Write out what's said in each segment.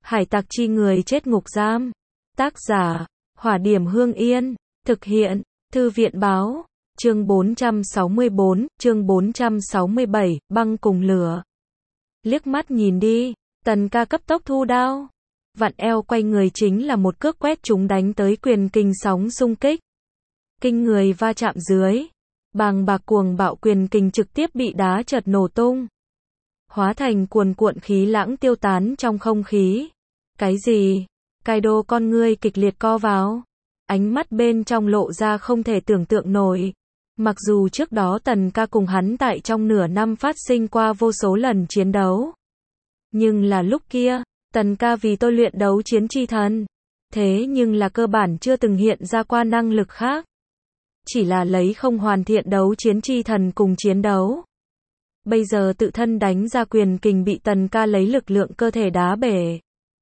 Hải tặc chi người chết ngục giam. Tác giả, Hỏa Điểm Hương Yên. Thực hiện, Thư viện báo. Chương 464, chương 467, băng cùng lửa. Liếc mắt nhìn đi, Tần ca cấp tốc thu đao. Vặn eo quay người chính là một cước quét chúng đánh tới quyền kình sóng xung kích. Kinh người va chạm dưới. Bàng bạc cuồng bạo quyền kình trực tiếp bị đá chật nổ tung. Hóa thành cuồn cuộn khí lãng tiêu tán trong không khí. Cái gì? Kaido con ngươi kịch liệt co vào. Ánh mắt bên trong lộ ra không thể tưởng tượng nổi. Mặc dù trước đó Tần ca cùng hắn tại trong nửa năm phát sinh qua vô số lần chiến đấu. Nhưng là lúc kia, Tần ca vì tôi luyện đấu chiến chi thần. Thế nhưng là cơ bản chưa từng hiện ra qua năng lực khác. Chỉ là lấy không hoàn thiện đấu chiến chi thần cùng chiến đấu. Bây giờ tự thân đánh ra quyền kình bị Tần ca lấy lực lượng cơ thể đá bể.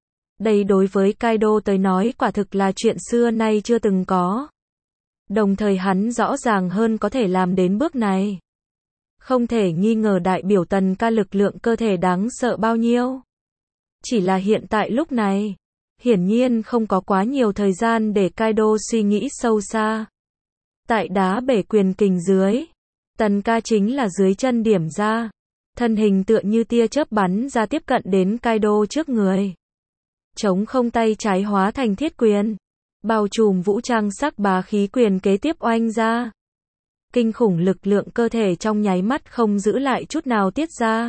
Đây đối với Kaido tới nói quả thực là chuyện xưa nay chưa từng có. Đồng thời hắn rõ ràng hơn có thể làm đến bước này. Không thể nghi ngờ đại biểu Tần ca lực lượng cơ thể đáng sợ bao nhiêu. Chỉ là hiện tại lúc này, hiển nhiên không có quá nhiều thời gian để Kaido suy nghĩ sâu xa. Tại đá bể quyền kình dưới, Tần ca chính là dưới chân điểm ra, thân hình tựa như tia chớp bắn ra tiếp cận đến Kaido trước người. Chống không tay trái hóa thành thiết quyền, bao trùm vũ trang sắc bá khí quyền kế tiếp oanh ra. Kinh khủng lực lượng cơ thể trong nháy mắt không giữ lại chút nào tiết ra.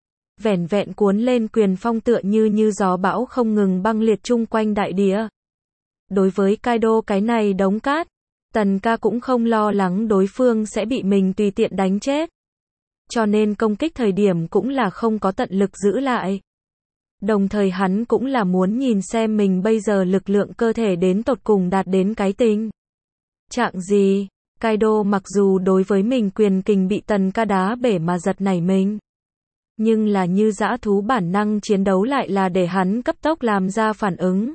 Vẻn vẹn cuốn lên quyền phong tựa như gió bão không ngừng băng liệt chung quanh đại địa. Đối với Kaido cái này đống cát, Tần ca cũng không lo lắng đối phương sẽ bị mình tùy tiện đánh chết. Cho nên công kích thời điểm cũng là không có tận lực giữ lại. Đồng thời hắn cũng là muốn nhìn xem mình bây giờ lực lượng cơ thể đến tột cùng đạt đến cái tình trạng gì. Kaido mặc dù đối với mình quyền kình bị Tần ca đá bể mà giật nảy mình. Nhưng là như dã thú bản năng chiến đấu lại là để hắn cấp tốc làm ra phản ứng.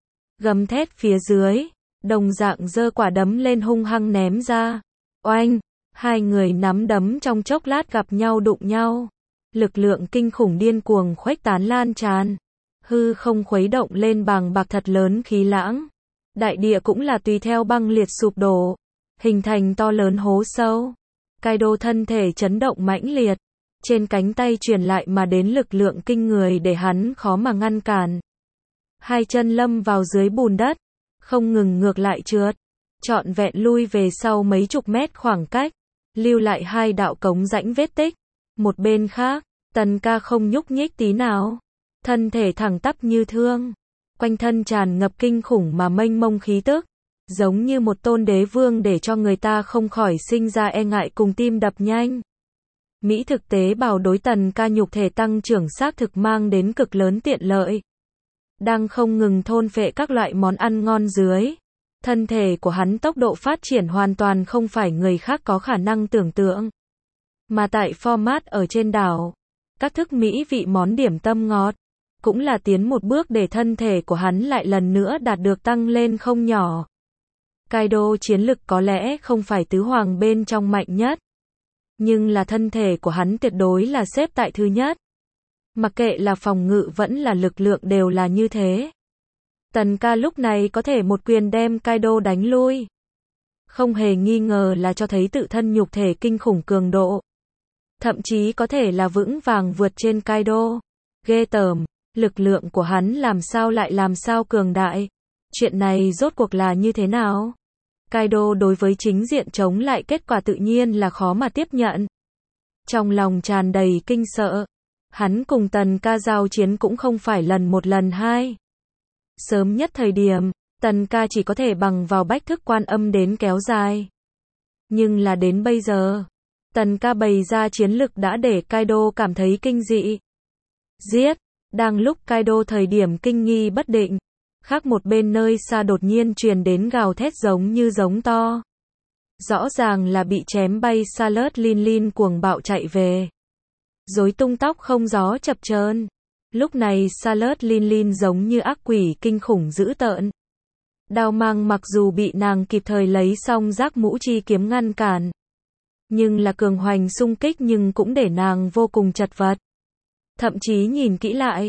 Gầm thét phía dưới, đồng dạng giơ quả đấm lên hung hăng ném ra. Oanh, hai người nắm đấm trong chốc lát gặp nhau đụng nhau. Lực lượng kinh khủng điên cuồng khuếch tán lan tràn. Hư không khuấy động lên bàng bạc thật lớn khí lãng. Đại địa cũng là tùy theo băng liệt sụp đổ. Hình thành to lớn hố sâu. Kaido thân thể chấn động mãnh liệt. Trên cánh tay truyền lại mà đến lực lượng kinh người để hắn khó mà ngăn cản. Hai chân lâm vào dưới bùn đất. Không ngừng ngược lại trượt. Trọn vẹn lui về sau mấy chục mét khoảng cách. Lưu lại hai đạo cống rãnh vết tích. Một bên khác, Tần ca không nhúc nhích tí nào. Thân thể thẳng tắp như thương. Quanh thân tràn ngập kinh khủng mà mênh mông khí tức. Giống như một tôn đế vương để cho người ta không khỏi sinh ra e ngại cùng tim đập nhanh. Mỹ thực tế bào đối Tần ca nhục thể tăng trưởng xác thực mang đến cực lớn tiện lợi. Đang không ngừng thôn phệ các loại món ăn ngon dưới. Thân thể của hắn tốc độ phát triển hoàn toàn không phải người khác có khả năng tưởng tượng. Mà tại format ở trên đảo, các thức mỹ vị món điểm tâm ngọt, cũng là tiến một bước để thân thể của hắn lại lần nữa đạt được tăng lên không nhỏ. Kaido chiến lực có lẽ không phải tứ hoàng bên trong mạnh nhất. Nhưng là thân thể của hắn tuyệt đối là xếp tại thứ nhất. Mặc kệ là phòng ngự vẫn là lực lượng đều là như thế. Tần ca lúc này có thể một quyền đem Kaido đánh lui. Không hề nghi ngờ là cho thấy tự thân nhục thể kinh khủng cường độ. Thậm chí có thể là vững vàng vượt trên Kaido. Ghê tởm, lực lượng của hắn làm sao cường đại. Chuyện này rốt cuộc là như thế nào? Kaido đối với chính diện chống lại kết quả tự nhiên là khó mà tiếp nhận. Trong lòng tràn đầy kinh sợ. Hắn cùng Tần ca giao chiến cũng không phải lần một lần hai. Sớm nhất thời điểm, Tần ca chỉ có thể bằng vào bách thức quan âm đến kéo dài. Nhưng là đến bây giờ, Tần ca bày ra chiến lực đã để Kaido cảm thấy kinh dị. Giết! Đang lúc Kaido thời điểm kinh nghi bất định, khác một bên nơi xa đột nhiên truyền đến gào thét giống như giống to. Rõ ràng là bị chém bay Salut Lin Lin cuồng bạo chạy về. Rối tung tóc không gió chập chờn. Lúc này Salut Lin Lin giống như ác quỷ kinh khủng dữ tợn. Đao mang mặc dù bị nàng kịp thời lấy xong giác mũ chi kiếm ngăn cản. Nhưng là cường hoành xung kích nhưng cũng để nàng vô cùng chật vật. Thậm chí nhìn kỹ lại,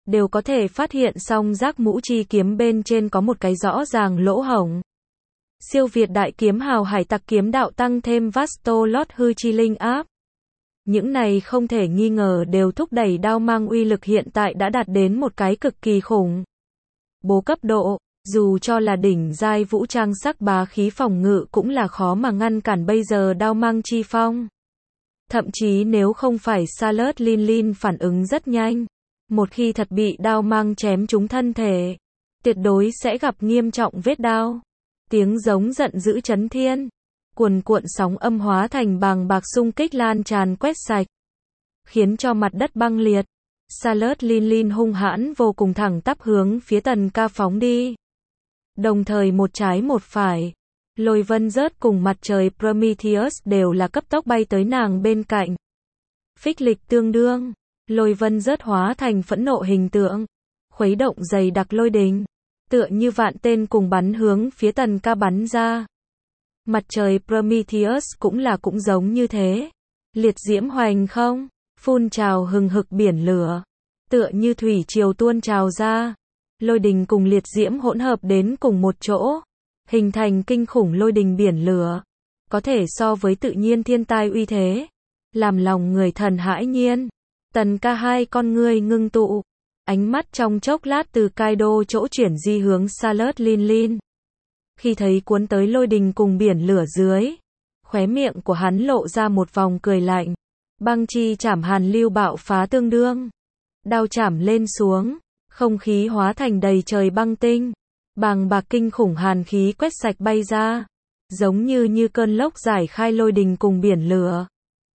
đều có thể phát hiện song giác mũ chi kiếm bên trên có một cái rõ ràng lỗ hổng. Siêu việt đại kiếm hào hải tặc kiếm đạo tăng thêm vasto lót hư chi linh áp. Những này không thể nghi ngờ đều thúc đẩy đao mang uy lực hiện tại đã đạt đến một cái cực kỳ khủng bố cấp độ, dù cho là đỉnh giai vũ trang sắc bá khí phòng ngự cũng là khó mà ngăn cản bây giờ đao mang chi phong. Thậm chí nếu không phải Charlotte Lin phản ứng rất nhanh, một khi thật bị đao mang chém trúng thân thể, tuyệt đối sẽ gặp nghiêm trọng vết đao. Tiếng giống giận dữ chấn thiên, cuồn cuộn sóng âm hóa thành bàng bạc xung kích lan tràn quét sạch, khiến cho mặt đất băng liệt. Charlotte Lin hung hãn vô cùng thẳng tắp hướng phía Tần Ca phóng đi. Đồng thời một trái một phải, Lôi Vân Rớt cùng mặt trời Prometheus đều là cấp tốc bay tới nàng bên cạnh. Phích lịch tương đương, Lôi Vân Rớt hóa thành phẫn nộ hình tượng, khuấy động dày đặc lôi đình, tựa như vạn tên cùng bắn hướng phía Tần Ca bắn ra. Mặt trời Prometheus cũng giống như thế, liệt diễm hoành không, phun trào hừng hực biển lửa, tựa như thủy triều tuôn trào ra. Lôi đình cùng liệt diễm hỗn hợp đến cùng một chỗ, hình thành kinh khủng lôi đình biển lửa, có thể so với tự nhiên thiên tai uy thế, làm lòng người thần hãi nhiên. Tần Ca hai con ngươi ngưng tụ, ánh mắt trong chốc lát từ Kaido chỗ chuyển di hướng Charlotte Lin. Khi thấy cuốn tới lôi đình cùng biển lửa dưới, khóe miệng của hắn lộ ra một vòng cười lạnh. Băng chi chảm hàn lưu bạo phá tương đương, đao chảm lên xuống, không khí hóa thành đầy trời băng tinh, bàng bạc kinh khủng hàn khí quét sạch bay ra, giống như cơn lốc giải khai lôi đình cùng biển lửa.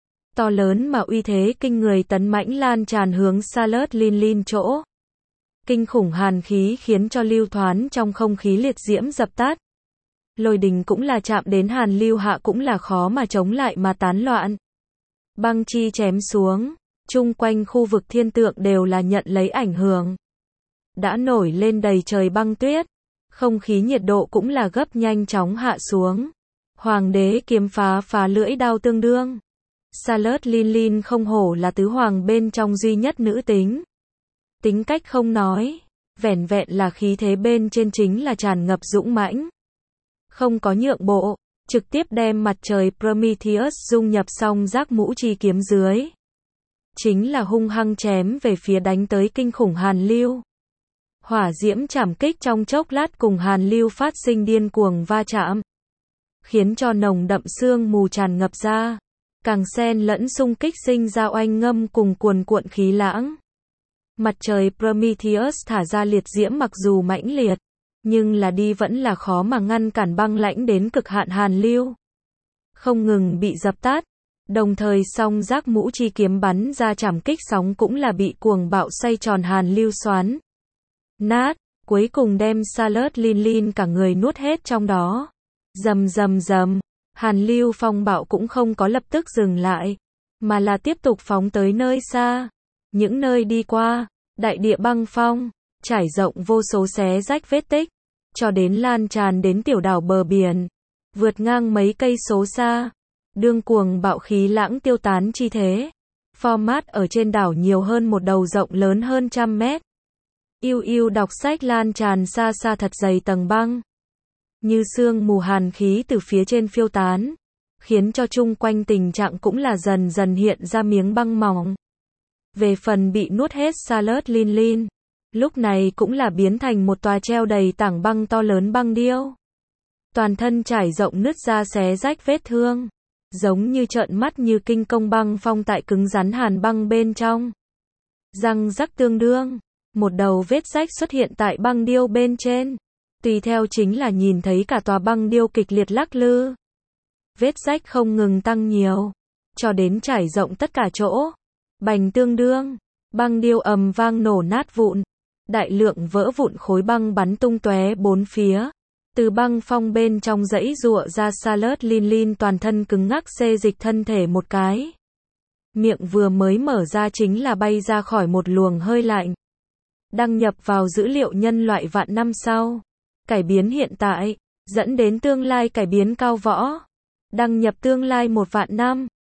To lớn mà uy thế kinh người tấn mãnh lan tràn hướng Charlotte Lin chỗ. Kinh khủng hàn khí khiến cho lưu thoán trong không khí liệt diễm dập tắt. Lôi đình cũng là chạm đến hàn lưu hạ cũng là khó mà chống lại mà tán loạn. Băng chi chém xuống, chung quanh khu vực thiên tượng đều là nhận lấy ảnh hưởng. Đã nổi lên đầy trời băng tuyết, không khí nhiệt độ cũng là gấp nhanh chóng hạ xuống. Hoàng đế kiếm phá lưỡi đao tương đương. Charlotte Lin không hổ là tứ hoàng bên trong duy nhất nữ tính. Tính cách không nói, vẻn vẹn là khí thế bên trên chính là tràn ngập dũng mãnh. Không có nhượng bộ, trực tiếp đem mặt trời Prometheus dung nhập song giác mũ chi kiếm dưới. Chính là hung hăng chém về phía đánh tới kinh khủng hàn lưu. Hỏa diễm chảm kích trong chốc lát cùng hàn lưu phát sinh điên cuồng va chạm, khiến cho nồng đậm sương mù tràn ngập ra, càng xen lẫn xung kích sinh ra oanh ngâm cùng cuồn cuộn khí lãng. Mặt trời Prometheus thả ra liệt diễm mặc dù mãnh liệt, nhưng là đi vẫn là khó mà ngăn cản băng lãnh đến cực hạn hàn lưu. Không ngừng bị dập tắt, đồng thời song giác mũ chi kiếm bắn ra chảm kích sóng cũng là bị cuồng bạo xoay tròn hàn lưu xoắn nát, cuối cùng đem Charlotte Lin cả người nuốt hết trong đó. Rầm rầm rầm, hàn lưu phong bạo cũng không có lập tức dừng lại, mà là tiếp tục phóng tới nơi xa. Những nơi đi qua, đại địa băng phong, trải rộng vô số xé rách vết tích, cho đến lan tràn đến tiểu đảo bờ biển, vượt ngang mấy cây số xa. Đương cuồng bạo khí lãng tiêu tán chi thế, format ở trên đảo nhiều hơn một đầu rộng lớn hơn 100 mét. Yêu đọc sách lan tràn xa xa thật dày tầng băng, như sương mù hàn khí từ phía trên phiêu tán, khiến cho chung quanh tình trạng cũng là dần dần hiện ra miếng băng mỏng. Về phần bị nuốt hết Charlotte Lin, lúc này cũng là biến thành một tòa treo đầy tảng băng to lớn băng điêu. Toàn thân trải rộng nứt ra xé rách vết thương, giống như trợn mắt như kinh công băng phong tại cứng rắn hàn băng bên trong. Răng rắc tương đương, một đầu vết rách xuất hiện tại băng điêu bên trên. Tùy theo chính là nhìn thấy cả tòa băng điêu kịch liệt lắc lư. Vết rách không ngừng tăng nhiều, cho đến trải rộng tất cả chỗ. Bành tương đương, băng điêu ầm vang nổ nát vụn. Đại lượng vỡ vụn khối băng bắn tung tóe bốn phía. Từ băng phong bên trong dãy giụa ra Charlotte Lin toàn thân cứng ngắc xê dịch thân thể một cái. Miệng vừa mới mở ra chính là bay ra khỏi một luồng hơi lạnh. Đăng nhập vào dữ liệu nhân loại vạn năm sau. Cải biến hiện tại, dẫn đến tương lai cải biến cao võ. Đăng nhập tương lai 1 vạn năm.